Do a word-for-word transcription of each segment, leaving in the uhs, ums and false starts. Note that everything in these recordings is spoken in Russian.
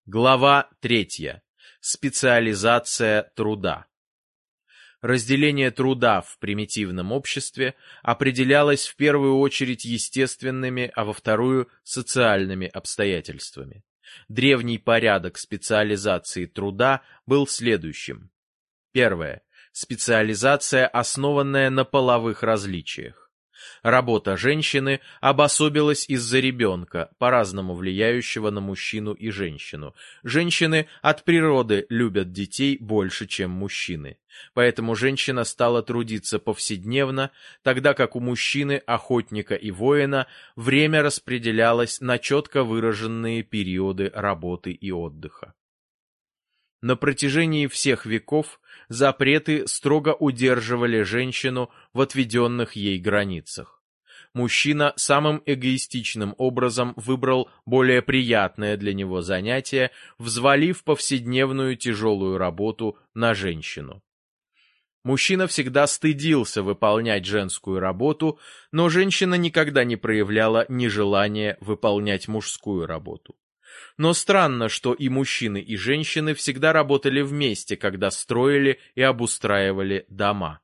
Глава третья. Специализация труда. Разделение труда в примитивном обществе определялось в первую очередь естественными, а во вторую – социальными обстоятельствами. Древний порядок специализации труда был следующим. Первое. Специализация, основанная на половых различиях. Работа женщины обособилась из-за ребенка, по-разному влияющего на мужчину и женщину. Женщины от природы любят детей больше, чем мужчины. Поэтому женщина стала трудиться повседневно, тогда как у мужчины, охотника и воина, время распределялось на четко выраженные периоды работы и отдыха. На протяжении всех веков запреты строго удерживали женщину в отведенных ей границах. Мужчина самым эгоистичным образом выбрал более приятное для него занятие, взвалив повседневную тяжелую работу на женщину. Мужчина всегда стыдился выполнять женскую работу, но женщина никогда не проявляла нежелания выполнять мужскую работу. Но странно, что и мужчины, и женщины всегда работали вместе, когда строили и обустраивали дома.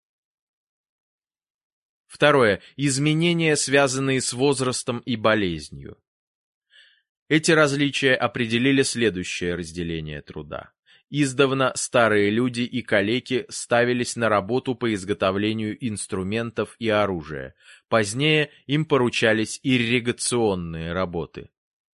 Второе. Изменения, связанные с возрастом и болезнью. Эти различия определили следующее разделение труда. Издавна старые люди и калеки ставились на работу по изготовлению инструментов и оружия. Позднее им поручались ирригационные работы.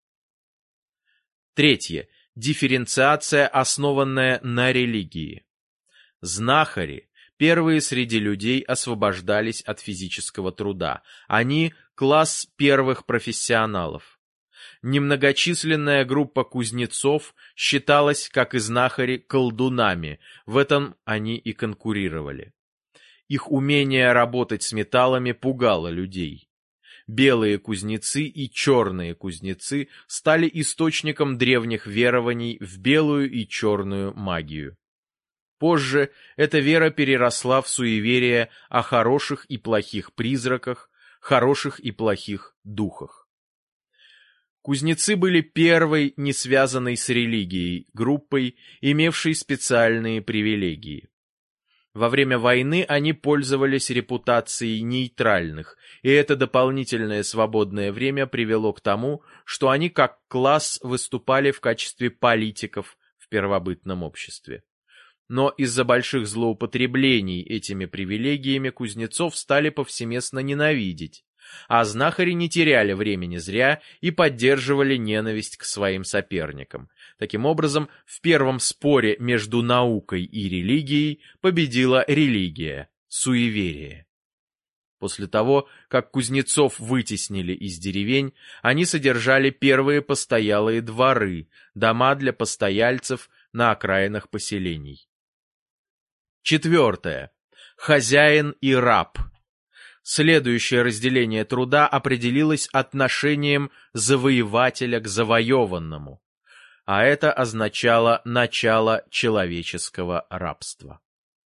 Третье. Дифференциация, основанная на религии. Знахари, первые среди людей, освобождались от физического труда. Они – класс первых профессионалов. Немногочисленная группа кузнецов считалась, как и знахари, колдунами. В этом они и конкурировали. Их умение работать с металлами пугало людей. Белые кузнецы и черные кузнецы стали источником древних верований в белую и черную магию. Позже эта вера переросла в суеверие о хороших и плохих призраках, хороших и плохих духах. Кузнецы были первой, не связанной с религией, группой, имевшей специальные привилегии. Во время войны они пользовались репутацией нейтральных, и это дополнительное свободное время привело к тому, что они как класс выступали в качестве политиков в первобытном обществе. Но из-за больших злоупотреблений этими привилегиями кузнецов стали повсеместно ненавидеть, а знахари не теряли времени зря и поддерживали ненависть к своим соперникам. Таким образом, в первом споре между наукой и религией победила религия, суеверие. После того, как кузнецов вытеснили из деревень, они содержали первые постоялые дворы, дома для постояльцев на окраинах поселений. Четвертое. Хозяин и раб. Следующее разделение труда определилось отношением завоевателя к завоеванному, а это означало начало человеческого рабства.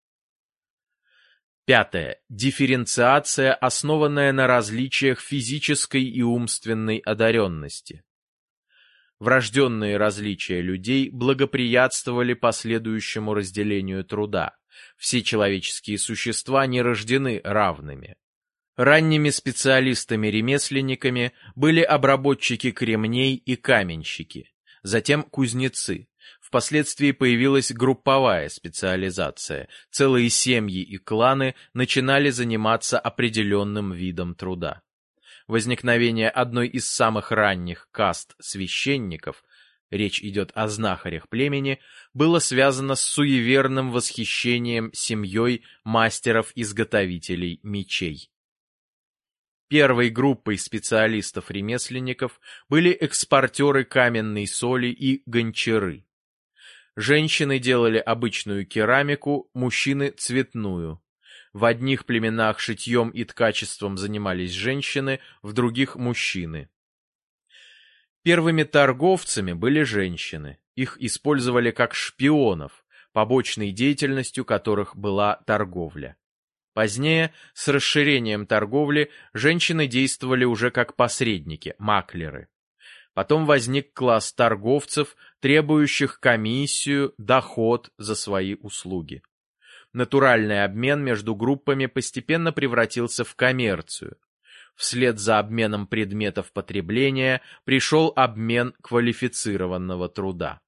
Пятое. Дифференциация, основанная на различиях физической и умственной одаренности. Врожденные различия людей благоприятствовали последующему разделению труда. Все человеческие существа не рождены равными. Ранними специалистами-ремесленниками были обработчики кремней и каменщики, затем кузнецы. Впоследствии появилась групповая специализация. Целые семьи и кланы начинали заниматься определенным видом труда. Возникновение одной из самых ранних каст священников, речь идет о знахарях племени, было связано с суеверным восхищением семьей мастеров-изготовителей мечей. Первой группой специалистов-ремесленников были экспортеры каменной соли и гончары. Женщины делали обычную керамику, мужчины – цветную. В одних племенах шитьем и ткачеством занимались женщины, в других – мужчины. Первыми торговцами были женщины. Их использовали как шпионов, побочной деятельностью которых была торговля. Позднее, с расширением торговли, женщины действовали уже как посредники, маклеры. Потом возник класс торговцев, требующих комиссию, доход за свои услуги. Натуральный обмен между группами постепенно превратился в коммерцию. Вслед за обменом предметов потребления пришел обмен квалифицированного труда.